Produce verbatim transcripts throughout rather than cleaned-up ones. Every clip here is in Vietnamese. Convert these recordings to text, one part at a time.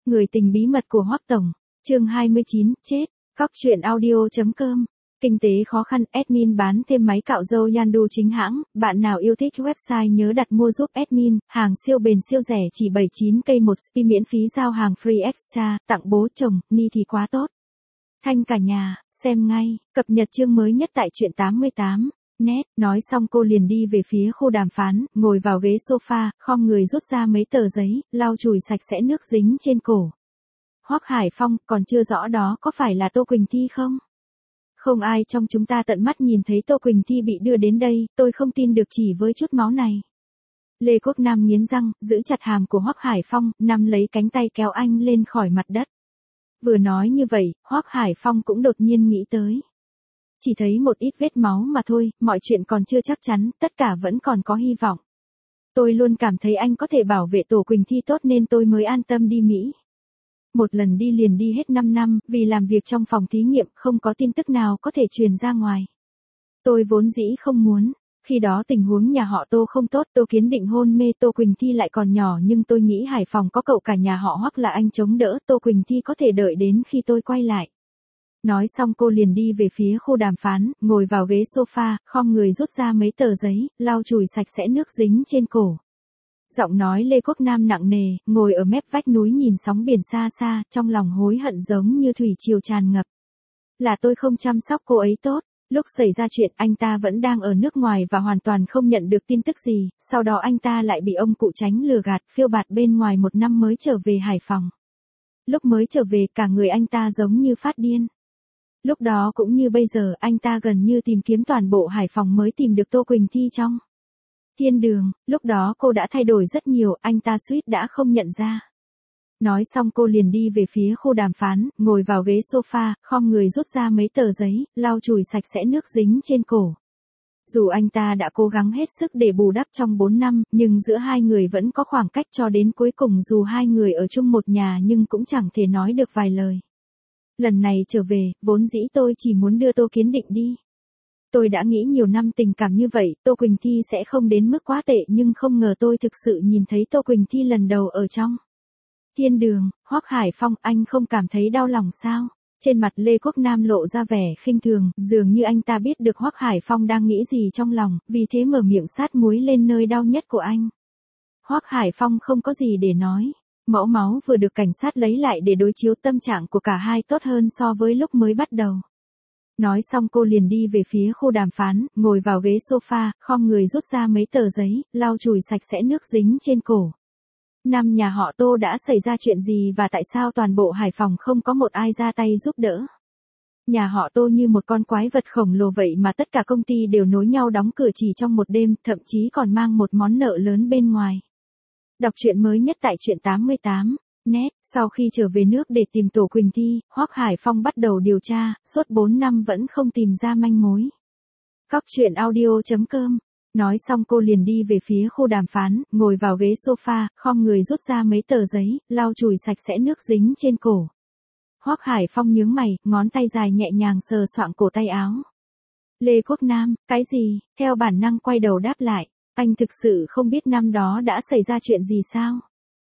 Người tình bí mật của Hoắc Tổng, chương hai mươi chín, chết, Cóc truyện audio.com. Kinh tế khó khăn, admin bán thêm máy cạo râu Yandu chính hãng, bạn nào yêu thích website nhớ đặt mua giúp admin, hàng siêu bền siêu rẻ chỉ bảy mươi chín k một spi miễn phí giao hàng free extra, tặng bố chồng, ni thì quá tốt. Thanh cả nhà, xem ngay, cập nhật chương mới nhất tại truyện tám mươi tám. Nét, nói xong cô liền đi về phía khu đàm phán, ngồi vào ghế sofa, khom người rút ra mấy tờ giấy, lau chùi sạch sẽ nước dính trên cổ. Hoắc Hải Phong, còn chưa rõ đó có phải là Tô Quỳnh Thi không? Không ai trong chúng ta tận mắt nhìn thấy Tô Quỳnh Thi bị đưa đến đây, tôi không tin được chỉ với chút máu này. Lê Quốc Nam nghiến răng, giữ chặt hàm của Hoắc Hải Phong, nắm lấy cánh tay kéo anh lên khỏi mặt đất. Vừa nói như vậy, Hoắc Hải Phong cũng đột nhiên nghĩ tới. Chỉ thấy một ít vết máu mà thôi, mọi chuyện còn chưa chắc chắn, tất cả vẫn còn có hy vọng. Tôi luôn cảm thấy anh có thể bảo vệ Tô Quỳnh Thi tốt nên tôi mới an tâm đi Mỹ. Một lần đi liền đi hết năm năm, vì làm việc trong phòng thí nghiệm không có tin tức nào có thể truyền ra ngoài. Tôi vốn dĩ không muốn, khi đó tình huống nhà họ Tô không tốt, Tô Kiến Định hôn mê, Tô Quỳnh Thi lại còn nhỏ, nhưng tôi nghĩ Hải Phòng có cậu cả nhà họ Hoắc là anh chống đỡ, Tô Quỳnh Thi có thể đợi đến khi tôi quay lại. Nói xong cô liền đi về phía khu đàm phán, ngồi vào ghế sofa, khom người rút ra mấy tờ giấy, lau chùi sạch sẽ nước dính trên cổ. Giọng nói Lê Quốc Nam nặng nề, ngồi ở mép vách núi nhìn sóng biển xa xa, trong lòng hối hận giống như thủy triều tràn ngập. Là tôi không chăm sóc cô ấy tốt, lúc xảy ra chuyện anh ta vẫn đang ở nước ngoài và hoàn toàn không nhận được tin tức gì, sau đó anh ta lại bị ông cụ Tránh lừa gạt, phiêu bạt bên ngoài một năm mới trở về Hải Phòng. Lúc mới trở về cả người anh ta giống như phát điên. Lúc đó cũng như bây giờ, anh ta gần như tìm kiếm toàn bộ Hải Phòng mới tìm được Tô Quỳnh Thi trong thiên đường, lúc đó cô đã thay đổi rất nhiều, anh ta suýt đã không nhận ra. Nói xong cô liền đi về phía khu đàm phán, ngồi vào ghế sofa, khom người rút ra mấy tờ giấy, lau chùi sạch sẽ nước dính trên cổ. Dù anh ta đã cố gắng hết sức để bù đắp trong bốn năm, nhưng giữa hai người vẫn có khoảng cách cho đến cuối cùng, dù hai người ở chung một nhà nhưng cũng chẳng thể nói được vài lời. Lần này trở về, vốn dĩ tôi chỉ muốn đưa Tô Kiến Định đi. Tôi đã nghĩ nhiều năm tình cảm như vậy, Tô Quỳnh Thi sẽ không đến mức quá tệ, nhưng không ngờ tôi thực sự nhìn thấy Tô Quỳnh Thi lần đầu ở trong thiên đường. Hoắc Hải Phong, anh không cảm thấy đau lòng sao? Trên mặt Lê Quốc Nam lộ ra vẻ khinh thường, dường như anh ta biết được Hoắc Hải Phong đang nghĩ gì trong lòng, vì thế mở miệng sát muối lên nơi đau nhất của anh. Hoắc Hải Phong không có gì để nói. Mẫu máu vừa được cảnh sát lấy lại để đối chiếu, tâm trạng của cả hai tốt hơn so với lúc mới bắt đầu. Nói xong cô liền đi về phía khu đàm phán, ngồi vào ghế sofa, khom người rút ra mấy tờ giấy, lau chùi sạch sẽ nước dính trên cổ. Năm nhà họ Tô đã xảy ra chuyện gì và tại sao toàn bộ Hải Phòng không có một ai ra tay giúp đỡ? Nhà họ Tô như một con quái vật khổng lồ vậy mà tất cả công ty đều nối nhau đóng cửa chỉ trong một đêm, thậm chí còn mang một món nợ lớn bên ngoài. Đọc truyện mới nhất tại truyện tám mươi tám. Net, sau khi trở về nước để tìm Tô Quỳnh Thi, Hoắc Hải Phong bắt đầu điều tra, suốt bốn năm vẫn không tìm ra manh mối. Cóc truyện audio.com. Nói xong cô liền đi về phía khu đàm phán, ngồi vào ghế sofa, khom người rút ra mấy tờ giấy, lau chùi sạch sẽ nước dính trên cổ. Hoắc Hải Phong nhướng mày, ngón tay dài nhẹ nhàng sờ soạng cổ tay áo. Lê Quốc Nam, cái gì? Theo bản năng quay đầu đáp lại, anh thực sự không biết năm đó đã xảy ra chuyện gì sao?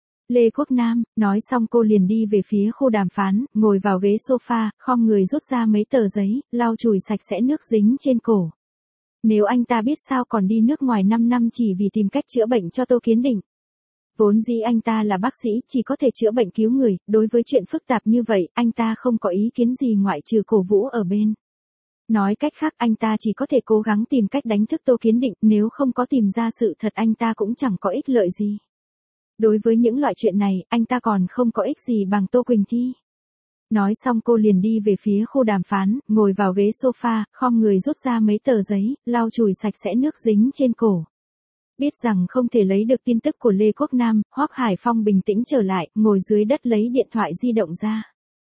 Lê Quốc Nam, nói xong cô liền đi về phía khu đàm phán, ngồi vào ghế sofa, khom người rút ra mấy tờ giấy, lau chùi sạch sẽ nước dính trên cổ. Nếu anh ta biết sao còn đi nước ngoài năm năm chỉ vì tìm cách chữa bệnh cho Tô Kiến Định. Vốn dĩ anh ta là bác sĩ, chỉ có thể chữa bệnh cứu người, đối với chuyện phức tạp như vậy, anh ta không có ý kiến gì ngoại trừ cổ vũ ở bên. Nói cách khác, anh ta chỉ có thể cố gắng tìm cách đánh thức Tô Kiến Định, nếu không có tìm ra sự thật anh ta cũng chẳng có ích lợi gì. Đối với những loại chuyện này, anh ta còn không có ích gì bằng Tô Quỳnh Thi. Nói xong cô liền đi về phía khu đàm phán, ngồi vào ghế sofa, khom người rút ra mấy tờ giấy, lau chùi sạch sẽ nước dính trên cổ. Biết rằng không thể lấy được tin tức của Lê Quốc Nam, Hoắc Hải Phong bình tĩnh trở lại, ngồi dưới đất lấy điện thoại di động ra.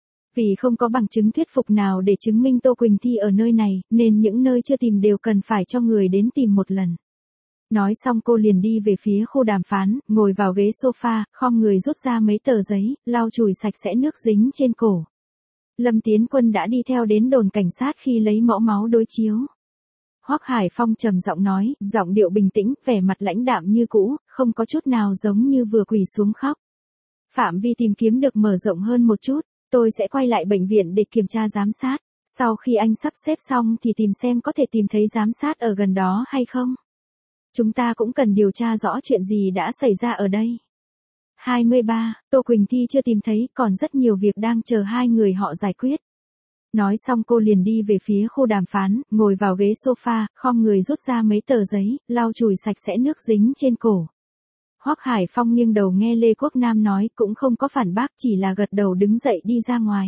Vì không có bằng chứng thuyết phục nào để chứng minh Tô Quỳnh Thi ở nơi này, nên những nơi chưa tìm đều cần phải cho người đến tìm một lần. Nói xong cô liền đi về phía khu đàm phán, ngồi vào ghế sofa, khom người rút ra mấy tờ giấy, lau chùi sạch sẽ nước dính trên cổ. Lâm Tiến Quân đã đi theo đến đồn cảnh sát khi lấy mẫu máu đối chiếu. Hoắc Hải Phong trầm giọng nói, giọng điệu bình tĩnh, vẻ mặt lãnh đạm như cũ, không có chút nào giống như vừa quỳ xuống khóc. Phạm vi tìm kiếm được mở rộng hơn một chút, tôi sẽ quay lại bệnh viện để kiểm tra giám sát. Sau khi anh sắp xếp xong thì tìm xem có thể tìm thấy giám sát ở gần đó hay không. Chúng ta cũng cần điều tra rõ chuyện gì đã xảy ra ở đây. hai mươi ba. Tô Quỳnh Thi chưa tìm thấy, còn rất nhiều việc đang chờ hai người họ giải quyết. Nói xong cô liền đi về phía khu đàm phán, ngồi vào ghế sofa, khom người rút ra mấy tờ giấy, lau chùi sạch sẽ nước dính trên cổ. Hoắc Hải Phong nghiêng đầu nghe Lê Quốc Nam nói, cũng không có phản bác, chỉ là gật đầu đứng dậy đi ra ngoài.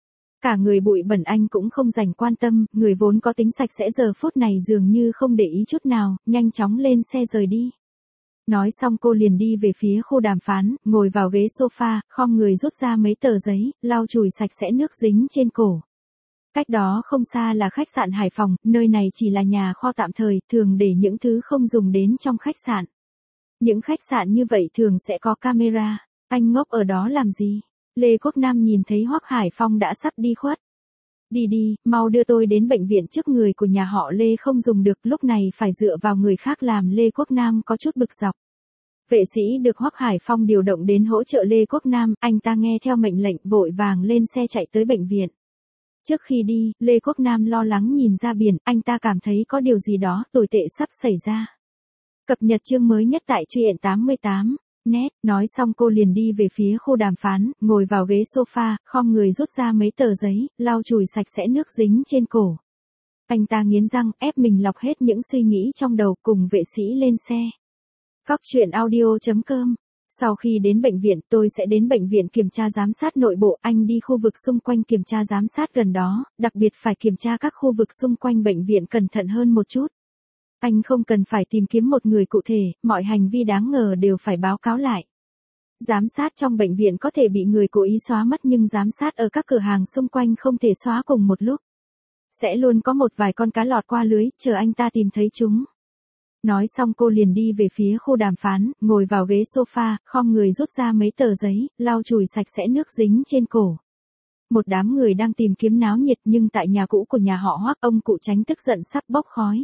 Cả người bụi bẩn anh cũng không dành quan tâm, người vốn có tính sạch sẽ giờ phút này dường như không để ý chút nào, nhanh chóng lên xe rời đi. Nói xong cô liền đi về phía khu đàm phán, ngồi vào ghế sofa, khom người rút ra mấy tờ giấy, lau chùi sạch sẽ nước dính trên cổ. Cách đó không xa là khách sạn Hải Phòng, nơi này chỉ là nhà kho tạm thời, thường để những thứ không dùng đến trong khách sạn. Những khách sạn như vậy thường sẽ có camera. Anh ngốc ở đó làm gì? Lê Quốc Nam nhìn thấy Hoắc Hải Phong đã sắp đi khuất. Đi đi, mau đưa tôi đến bệnh viện trước, người của nhà họ Lê không dùng được, lúc này phải dựa vào người khác làm. Lê Quốc Nam có chút bực dọc. Vệ sĩ được Hoắc Hải Phong điều động đến hỗ trợ Lê Quốc Nam, anh ta nghe theo mệnh lệnh vội vàng lên xe chạy tới bệnh viện. Trước khi đi, Lê Quốc Nam lo lắng nhìn ra biển, anh ta cảm thấy có điều gì đó tồi tệ sắp xảy ra. Cập nhật chương mới nhất tại truyện tám mươi tám. Net, nói xong cô liền đi về phía khu đàm phán, ngồi vào ghế sofa, khom người rút ra mấy tờ giấy, lau chùi sạch sẽ nước dính trên cổ. Anh ta nghiến răng, ép mình lọc hết những suy nghĩ trong đầu, cùng vệ sĩ lên xe. Cóc truyện audio chấm com. Sau khi đến bệnh viện, tôi sẽ đến bệnh viện kiểm tra giám sát nội bộ, anh đi khu vực xung quanh kiểm tra giám sát gần đó, đặc biệt phải kiểm tra các khu vực xung quanh bệnh viện cẩn thận hơn một chút. Anh không cần phải tìm kiếm một người cụ thể, mọi hành vi đáng ngờ đều phải báo cáo lại. Giám sát trong bệnh viện có thể bị người cố ý xóa mất, nhưng giám sát ở các cửa hàng xung quanh không thể xóa cùng một lúc. Sẽ luôn có một vài con cá lọt qua lưới, chờ anh ta tìm thấy chúng. Nói xong cô liền đi về phía khu đàm phán, ngồi vào ghế sofa, khom người rút ra mấy tờ giấy, lau chùi sạch sẽ nước dính trên cổ. Một đám người đang tìm kiếm náo nhiệt, nhưng tại nhà cũ của nhà họ Hoắc, ông cụ Chánh tức giận sắp bốc khói.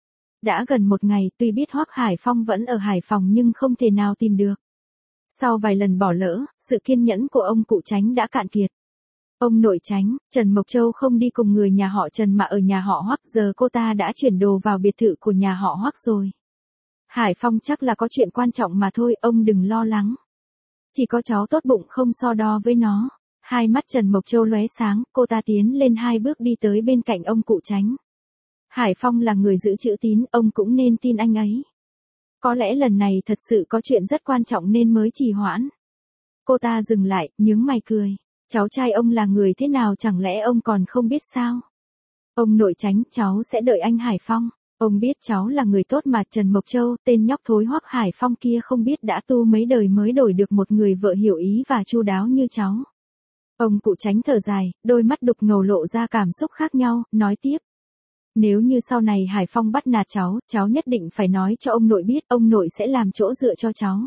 Đã gần một ngày, tuy biết Hoắc Hải Phong vẫn ở Hải Phòng nhưng không thể nào tìm được. Sau vài lần bỏ lỡ, sự kiên nhẫn của ông cụ Chánh đã cạn kiệt. Ông nội Chánh, Trần Mộc Châu không đi cùng người nhà họ Trần mà ở nhà họ Hoắc, giờ cô ta đã chuyển đồ vào biệt thự của nhà họ Hoắc rồi. Hải Phong chắc là có chuyện quan trọng mà thôi, ông đừng lo lắng. Chỉ có cháu tốt bụng không so đo với nó. Hai mắt Trần Mộc Châu lóe sáng, cô ta tiến lên hai bước đi tới bên cạnh ông cụ Chánh. Hải Phong là người giữ chữ tín, ông cũng nên tin anh ấy. Có lẽ lần này thật sự có chuyện rất quan trọng nên mới trì hoãn. Cô ta dừng lại, nhướng mày cười. Cháu trai ông là người thế nào, chẳng lẽ ông còn không biết sao? Ông nội Chánh, cháu sẽ đợi anh Hải Phong. Ông biết cháu là người tốt mà. Trần Mộc Châu, tên nhóc thối Hoắc Hải Phong kia không biết đã tu mấy đời mới đổi được một người vợ hiểu ý và chu đáo như cháu. Ông cụ Chánh thở dài, đôi mắt đục ngầu lộ ra cảm xúc khác nhau, nói tiếp. Nếu như sau này Hải Phong bắt nạt cháu, cháu nhất định phải nói cho ông nội biết, ông nội sẽ làm chỗ dựa cho cháu.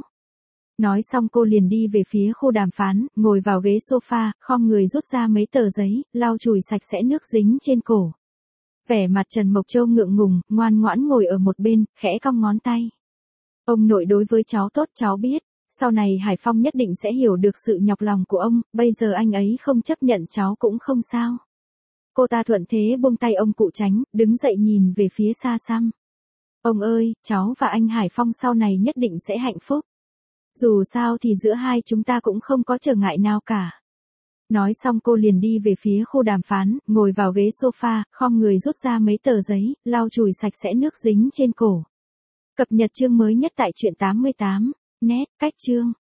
Nói xong cô liền đi về phía khu đàm phán, ngồi vào ghế sofa, khom người rút ra mấy tờ giấy, lau chùi sạch sẽ nước dính trên cổ. Vẻ mặt Trần Mộc Châu ngượng ngùng, ngoan ngoãn ngồi ở một bên, khẽ cong ngón tay. Ông nội đối với cháu tốt, cháu biết. Sau này Hải Phong nhất định sẽ hiểu được sự nhọc lòng của ông, bây giờ anh ấy không chấp nhận cháu cũng không sao. Cô ta thuận thế buông tay ông cụ Chánh, đứng dậy nhìn về phía xa xăm. Ông ơi, cháu và anh Hải Phong sau này nhất định sẽ hạnh phúc. Dù sao thì giữa hai chúng ta cũng không có trở ngại nào cả. Nói xong cô liền đi về phía khu đàm phán, ngồi vào ghế sofa, khom người rút ra mấy tờ giấy, lau chùi sạch sẽ nước dính trên cổ. Cập nhật chương mới nhất tại truyện tám mươi tám. Net, cách chương.